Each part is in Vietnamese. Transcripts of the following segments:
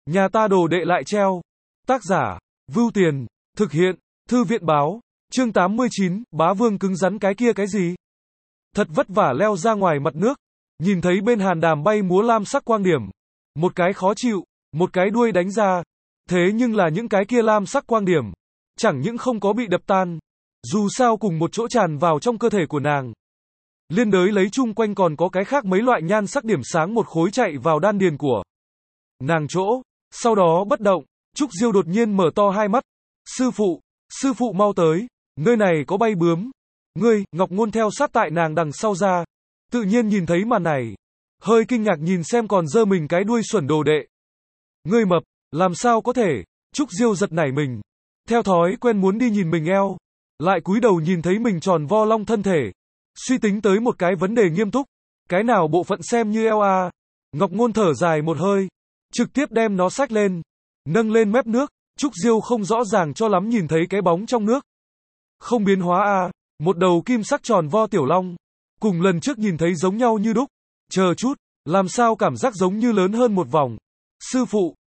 Nhà ta đồ đệ lại treo. Tác giả, Vưu Tiền, thực hiện, Thư viện báo, chương 89, bá vương cứng rắn cái kia cái gì? Thật vất vả leo ra ngoài mặt nước, nhìn thấy bên hàn đàm bay múa lam sắc quang điểm. Một cái khó chịu, một cái đuôi đánh ra. Thế nhưng là những cái kia lam sắc quang điểm, chẳng những không có bị đập tan, dù sao cùng một chỗ tràn vào trong cơ thể của nàng. Liên đới lấy chung quanh còn có cái khác mấy loại nhan sắc điểm sáng một khối chạy vào đan điền của nàng chỗ. Sau đó bất động, Trúc Diêu đột nhiên mở to hai mắt. Sư phụ mau tới, nơi này có bay bướm. Ngươi, Ngọc Ngôn theo sát tại nàng đằng sau ra. Tự nhiên nhìn thấy màn này. Hơi kinh ngạc nhìn xem còn giơ mình cái đuôi xuẩn đồ đệ. Ngươi mập, làm sao có thể? Trúc Diêu giật nảy mình. Theo thói quen muốn đi nhìn mình eo. Lại cúi đầu nhìn thấy mình tròn vo long thân thể. Suy tính tới một cái vấn đề nghiêm túc. Cái nào bộ phận xem như eo à? Ngọc Ngôn thở dài một hơi. Trực tiếp đem nó xách lên. Nâng lên mép nước. Trúc Diêu không rõ ràng cho lắm nhìn thấy cái bóng trong nước. Không biến hóa à? Một đầu kim sắc tròn vo tiểu long. Cùng lần trước nhìn thấy giống nhau như đúc. Chờ chút, làm sao cảm giác giống như lớn hơn một vòng. Sư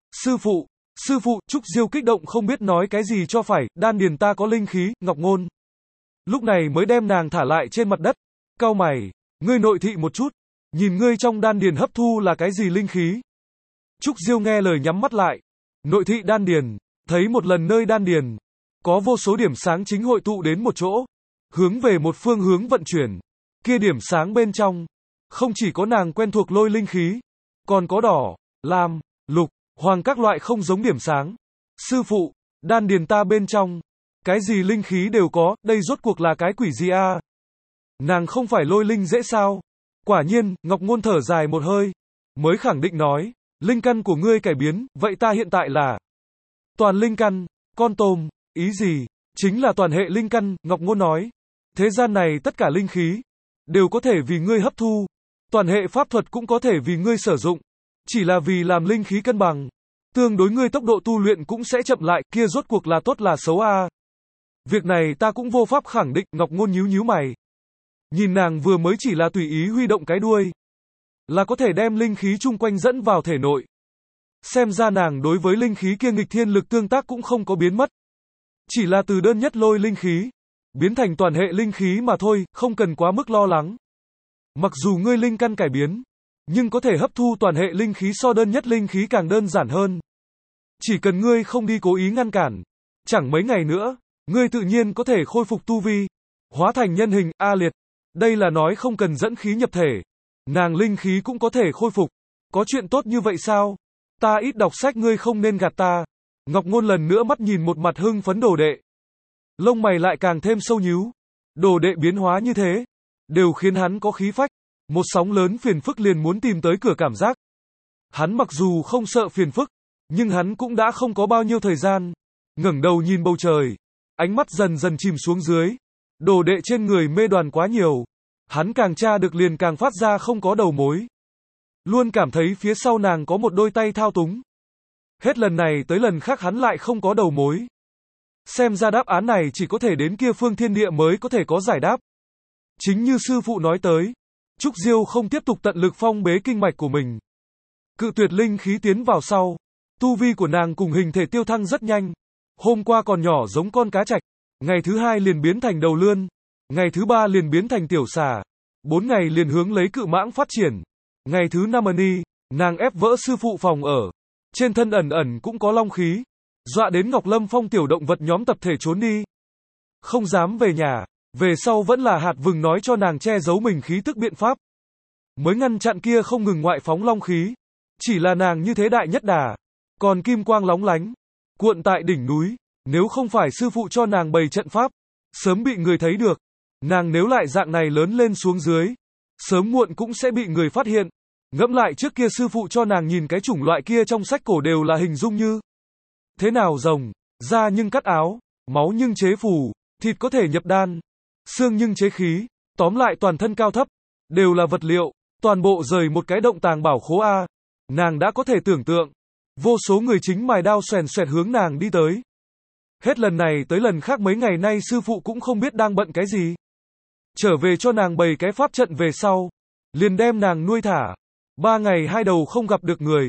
phụ, Trúc Diêu kích động không biết nói cái gì cho phải, đan điền ta có linh khí, Ngọc Ngôn. Lúc này mới đem nàng thả lại trên mặt đất. Cau mày, ngươi nội thị một chút, nhìn ngươi trong đan điền hấp thu là cái gì linh khí. Trúc Diêu nghe lời nhắm mắt lại. Nội thị đan điền, thấy một lần nơi đan điền, có vô số điểm sáng chính hội tụ đến một chỗ, hướng về một phương hướng vận chuyển. Kia điểm sáng bên trong, không chỉ có nàng quen thuộc lôi linh khí, còn có đỏ, lam, lục, hoàng các loại không giống điểm sáng. Sư phụ, đan điền ta bên trong, cái gì linh khí đều có, đây rốt cuộc là cái quỷ gì a? Nàng không phải lôi linh dễ sao? Quả nhiên, Ngọc Ngôn thở dài một hơi, mới khẳng định nói, linh căn của ngươi cải biến, vậy ta hiện tại là toàn linh căn, con tôm, ý gì? Chính là toàn hệ linh căn, Ngọc Ngôn nói. Thế gian này tất cả linh khí, đều có thể vì ngươi hấp thu, toàn hệ pháp thuật cũng có thể vì ngươi sử dụng, chỉ là vì làm linh khí cân bằng, tương đối ngươi tốc độ tu luyện cũng sẽ chậm lại, kia rốt cuộc là tốt là xấu a? Việc này ta cũng vô pháp khẳng định, Ngọc Ngôn nhíu mày. Nhìn nàng vừa mới chỉ là tùy ý huy động cái đuôi, là có thể đem linh khí chung quanh dẫn vào thể nội. Xem ra nàng đối với linh khí kia nghịch thiên lực tương tác cũng không có biến mất. Chỉ là từ đơn nhất lôi linh khí, biến thành toàn hệ linh khí mà thôi, không cần quá mức lo lắng. Mặc dù ngươi linh căn cải biến, nhưng có thể hấp thu toàn hệ linh khí so đơn nhất linh khí càng đơn giản hơn. Chỉ cần ngươi không đi cố ý ngăn cản, chẳng mấy ngày nữa, ngươi tự nhiên có thể khôi phục tu vi, hóa thành nhân hình, A Liệt. Đây là nói không cần dẫn khí nhập thể, nàng linh khí cũng có thể khôi phục. Có chuyện tốt như vậy sao? Ta ít đọc sách ngươi không nên gạt ta. Ngọc Ngôn lần nữa mắt nhìn một mặt hưng phấn đồ đệ. Lông mày lại càng thêm sâu nhíu. Đồ đệ biến hóa như thế, đều khiến hắn có khí phách. Một sóng lớn phiền phức liền muốn tìm tới cửa cảm giác. Hắn mặc dù không sợ phiền phức, nhưng hắn cũng đã không có bao nhiêu thời gian. Ngẩng đầu nhìn bầu trời, ánh mắt dần dần chìm xuống dưới. Đồ đệ trên người mê đoàn quá nhiều. Hắn càng tra được liền càng phát ra không có đầu mối. Luôn cảm thấy phía sau nàng có một đôi tay thao túng. Hết lần này tới lần khác hắn lại không có đầu mối. Xem ra đáp án này chỉ có thể đến kia phương thiên địa mới có thể có giải đáp. Chính như sư phụ nói tới, Trúc Diêu không tiếp tục tận lực phong bế kinh mạch của mình. Cự tuyệt linh khí tiến vào sau, tu vi của nàng cùng hình thể tiêu thăng rất nhanh. Hôm qua còn nhỏ giống con cá trạch, ngày thứ hai liền biến thành đầu lươn, ngày thứ ba liền biến thành tiểu xà, 4 ngày liền hướng lấy cự mãng phát triển. Ngày thứ 5 nàng ép vỡ sư phụ phòng ở, trên thân ẩn ẩn cũng có long khí, dọa đến Ngọc Lâm Phong tiểu động vật nhóm tập thể trốn đi. Không dám về nhà, về sau vẫn là hạt vừng nói cho nàng che giấu mình khí tức biện pháp. Mới ngăn chặn kia không ngừng ngoại phóng long khí, chỉ là nàng như thế đại nhất đà, còn kim quang lóng lánh, cuộn tại đỉnh núi, nếu không phải sư phụ cho nàng bày trận pháp, sớm bị người thấy được. Nàng nếu lại dạng này lớn lên xuống dưới, sớm muộn cũng sẽ bị người phát hiện. Ngẫm lại trước kia sư phụ cho nàng nhìn cái chủng loại kia trong sách cổ đều là hình dung như thế nào rồng, da nhưng cắt áo, máu nhưng chế phù, thịt có thể nhập đan, xương nhưng chế khí, tóm lại toàn thân cao thấp, đều là vật liệu, toàn bộ rời một cái động tàng bảo khố A. Nàng đã có thể tưởng tượng, vô số người chính mài đao xoèn xoẹt hướng nàng đi tới. Hết lần này tới lần khác mấy ngày nay sư phụ cũng không biết đang bận cái gì. Trở về cho nàng bày cái pháp trận về sau, liền đem nàng nuôi thả. 3 ngày 2 đầu không gặp được người.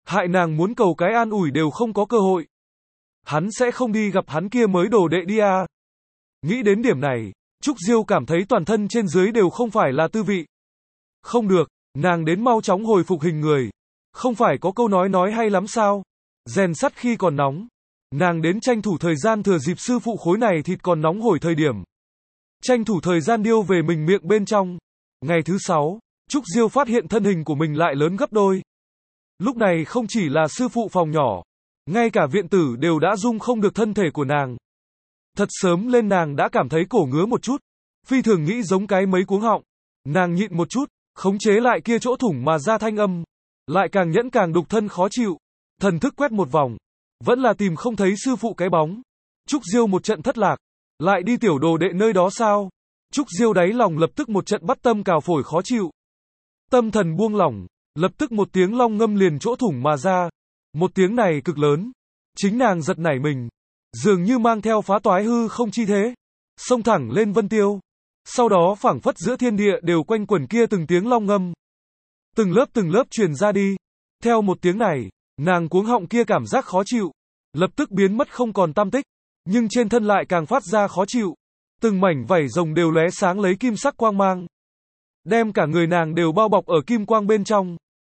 hại nàng muốn cầu cái an ủi đều không có cơ hội. Hắn sẽ không đi gặp hắn kia mới đồ đệ đi à. Nghĩ đến điểm này, Trúc Diêu cảm thấy toàn thân trên dưới đều không phải là tư vị. Không được, nàng đến mau chóng hồi phục hình người. Không phải có câu nói hay lắm sao? Rèn sắt khi còn nóng. Nàng đến tranh thủ thời gian thừa dịp sư phụ khối này thịt còn nóng hổi thời điểm. Tranh thủ thời gian điêu về mình miệng bên trong. Ngày thứ 6, Trúc Diêu phát hiện thân hình của mình lại lớn gấp đôi. Lúc này không chỉ là sư phụ phòng nhỏ, ngay cả viện tử đều đã dung không được thân thể của nàng. Thật sớm lên nàng đã cảm thấy cổ ngứa một chút, phi thường nghĩ giống cái mấy cuống họng. Nàng nhịn một chút, khống chế lại kia chỗ thủng mà ra thanh âm, lại càng nhẫn càng đục thân khó chịu. Thần thức quét một vòng, vẫn là tìm không thấy sư phụ cái bóng. Trúc Diêu một trận thất lạc, lại đi tiểu đồ đệ nơi đó sao? Trúc Diêu đáy lòng lập tức một trận bắt tâm cào phổi khó chịu. Tâm thần buông lỏng, lập tức một tiếng long ngâm liền chỗ thủng mà ra. Một tiếng này cực lớn, chính nàng giật nảy mình, dường như mang theo phá toái hư không chi thế, xông thẳng lên vân tiêu. Sau đó phảng phất giữa thiên địa đều quanh quẩn kia từng tiếng long ngâm. Từng lớp truyền ra đi. Theo một tiếng này, nàng cuống họng kia cảm giác khó chịu, lập tức biến mất không còn tăm tích, nhưng trên thân lại càng phát ra khó chịu. Từng mảnh vảy rồng đều lóe sáng lấy kim sắc quang mang, đem cả người nàng đều bao bọc ở kim quang bên trong.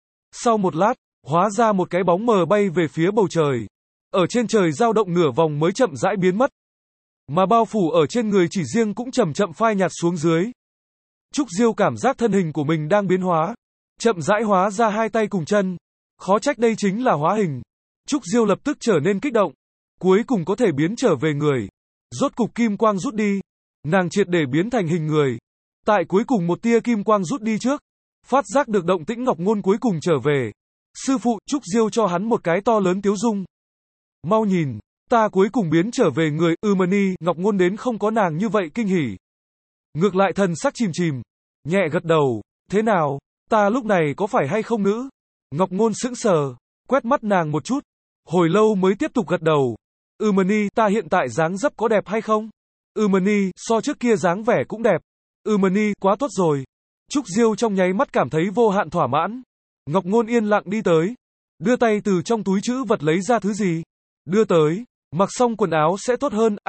Sau một lát, hóa ra một cái bóng mờ bay về phía bầu trời. Ở trên trời dao động nửa vòng mới chậm rãi biến mất. Mà bao phủ ở trên người chỉ riêng cũng chậm chậm phai nhạt xuống dưới. Trúc Diêu cảm giác thân hình của mình đang biến hóa, chậm rãi hóa ra hai tay cùng chân. Khó trách đây chính là hóa hình. Trúc Diêu lập tức trở nên kích động, cuối cùng có thể biến trở về người. Rốt cục kim quang rút đi, nàng triệt để biến thành hình người. Tại cuối cùng một tia kim quang rút đi trước, phát giác được động tĩnh Ngọc Ngôn cuối cùng trở về. Sư phụ, Trúc Diêu cho hắn một cái to lớn tiếu dung. Mau nhìn, ta cuối cùng biến trở về người. Mani, Ngọc Ngôn đến không có nàng như vậy kinh hỉ. Ngược lại thần sắc chìm chìm, nhẹ gật đầu. Thế nào, ta lúc này có phải hay không nữ? Ngọc Ngôn sững sờ, quét mắt nàng một chút, hồi lâu mới tiếp tục gật đầu. Mani, ta hiện tại dáng dấp có đẹp hay không? Mani, so trước kia dáng vẻ cũng đẹp. Mani, quá tốt rồi. Trúc Diêu trong nháy mắt cảm thấy vô hạn thỏa mãn. Ngọc Ngôn yên lặng đi tới, đưa tay từ trong túi trữ vật lấy ra thứ gì, đưa tới, mặc xong quần áo sẽ tốt hơn.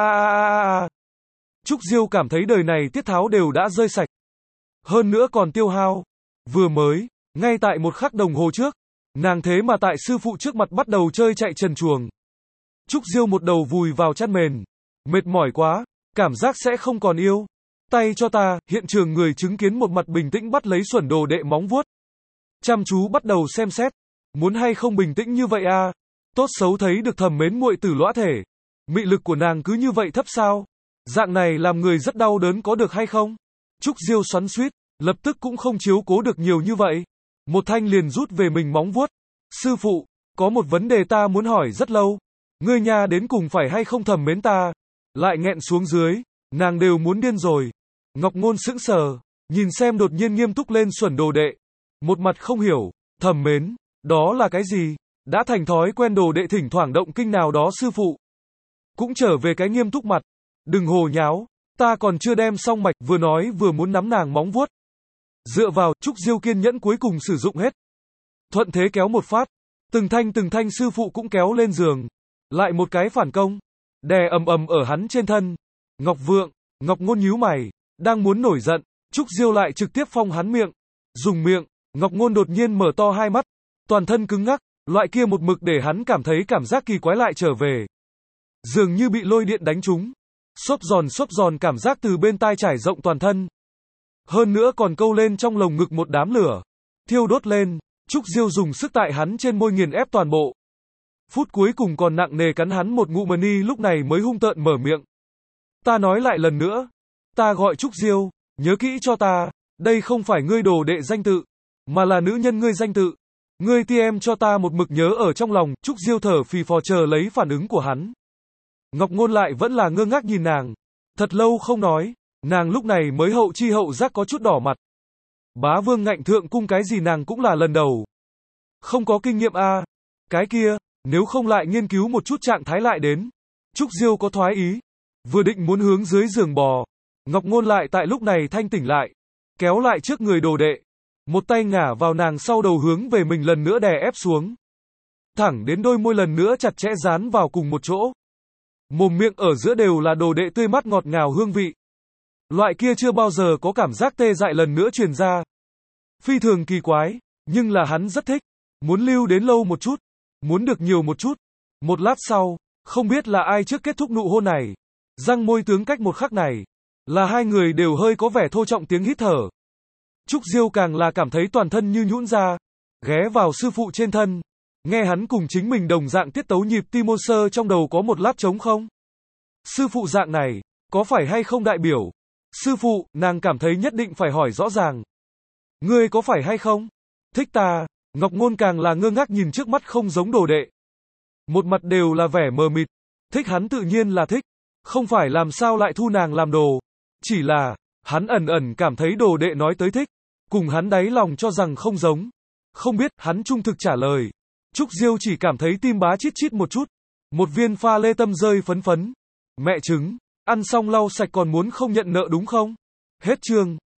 Trúc Diêu cảm thấy đời này tiết tháo đều đã rơi sạch, hơn nữa còn tiêu hao. Vừa mới, ngay tại một khắc đồng hồ trước, nàng thế mà tại sư phụ trước mặt bắt đầu chơi chạy trần truồng. Trúc Diêu một đầu vùi vào chăn mền, mệt mỏi quá, cảm giác sẽ không còn yêu. Tay cho ta. Hiện trường người chứng kiến một mặt bình tĩnh bắt lấy xuẩn đồ đệ móng vuốt, chăm chú bắt đầu xem xét. Muốn hay không bình tĩnh như vậy à? Tốt xấu thấy được thầm mến muội tử lõa thể, mị lực của nàng cứ như vậy thấp sao? Dạng này làm người rất đau đớn có được hay không? Trúc Diêu xoắn xuýt, lập tức cũng không chiếu cố được nhiều như vậy. Một thanh liền rút về mình móng vuốt. Sư phụ, có một vấn đề ta muốn hỏi rất lâu. Ngươi nha đến cùng phải hay không thầm mến ta? Lại nghẹn xuống dưới, nàng đều muốn điên rồi. Ngọc Ngôn sững sờ, nhìn xem đột nhiên nghiêm túc lên xuẩn đồ đệ. Một mặt không hiểu, thầm mến, đó là cái gì? Đã thành thói quen đồ đệ thỉnh thoảng động kinh nào đó sư phụ. Cũng trở về cái nghiêm túc mặt. Đừng hồ nháo, ta còn chưa đem xong mạch, vừa nói vừa muốn nắm nàng móng vuốt. Dựa vào, Trúc Diêu kiên nhẫn cuối cùng sử dụng hết. Thuận thế kéo một phát, từng thanh sư phụ cũng kéo lên giường. Lại một cái phản công, đè ầm ầm ở hắn trên thân. Ngọc Vượng, Ngọc Ngôn nhíu mày, đang muốn nổi giận, Trúc Diêu lại trực tiếp phong hắn miệng. Dùng miệng, Ngọc Ngôn đột nhiên mở to hai mắt, toàn thân cứng ngắc, loại kia một mực để hắn cảm thấy cảm giác kỳ quái lại trở về. Dường như bị lôi điện đánh trúng. Xốp giòn cảm giác từ bên tai trải rộng toàn thân. Hơn nữa còn câu lên trong lồng ngực một đám lửa, thiêu đốt lên. Trúc Diêu dùng sức tại hắn trên môi nghiền ép toàn bộ. Phút cuối cùng còn nặng nề cắn hắn một ngụm mani, lúc này mới hung tợn mở miệng. Ta nói lại lần nữa, ta gọi Trúc Diêu, nhớ kỹ cho ta, đây không phải ngươi đồ đệ danh tự, mà là nữ nhân ngươi danh tự. Ngươi TM cho ta một mực nhớ ở trong lòng. Trúc Diêu thở phì phò chờ lấy phản ứng của hắn. Ngọc Ngôn lại vẫn là ngơ ngác nhìn nàng, thật lâu không nói, nàng lúc này mới hậu chi hậu giác có chút đỏ mặt. Bá Vương Ngạnh Thượng Cung cái gì nàng cũng là lần đầu, không có kinh nghiệm a. Cái kia, nếu không lại nghiên cứu một chút trạng thái lại đến. Trúc Diêu có thoái ý, vừa định muốn hướng dưới giường bò, Ngọc Ngôn lại tại lúc này thanh tỉnh lại, kéo lại trước người đồ đệ, một tay ngả vào nàng sau đầu hướng về mình lần nữa đè ép xuống. thẳng đến đôi môi lần nữa chặt chẽ dán vào cùng một chỗ. Mồm miệng ở giữa đều là đồ đệ tươi mát ngọt ngào hương vị. Loại kia chưa bao giờ có cảm giác tê dại lần nữa truyền ra. Phi thường kỳ quái, nhưng là hắn rất thích. Muốn lưu đến lâu một chút. Muốn được nhiều một chút. Một lát sau, không biết là ai trước kết thúc nụ hôn này. Răng môi tướng cách một khắc này. Là hai người đều hơi có vẻ thô trọng tiếng hít thở. Trúc Diêu càng là cảm thấy toàn thân như nhũn ra. Ghé vào sư phụ trên thân. Nghe hắn cùng chính mình đồng dạng tiết tấu nhịp tim mô sơ trong đầu có một lát trống không? Sư phụ dạng này, có phải hay không đại biểu? Sư phụ, nàng cảm thấy nhất định phải hỏi rõ ràng. Ngươi có phải hay không? Thích ta, Ngọc Ngôn càng là ngơ ngác nhìn trước mắt không giống đồ đệ. Một mặt đều là vẻ mờ mịt. Thích hắn tự nhiên là thích. Không phải làm sao lại thu nàng làm đồ. Chỉ là, hắn ẩn ẩn cảm thấy đồ đệ nói tới thích. Cùng hắn đáy lòng cho rằng không giống. Không biết, hắn trung thực trả lời. Trúc Diêu chỉ cảm thấy tim bá chít chít một chút. Một viên pha lê tâm rơi phấn phấn. Mẹ trứng, ăn xong lau sạch còn muốn không nhận nợ đúng không? Hết chương.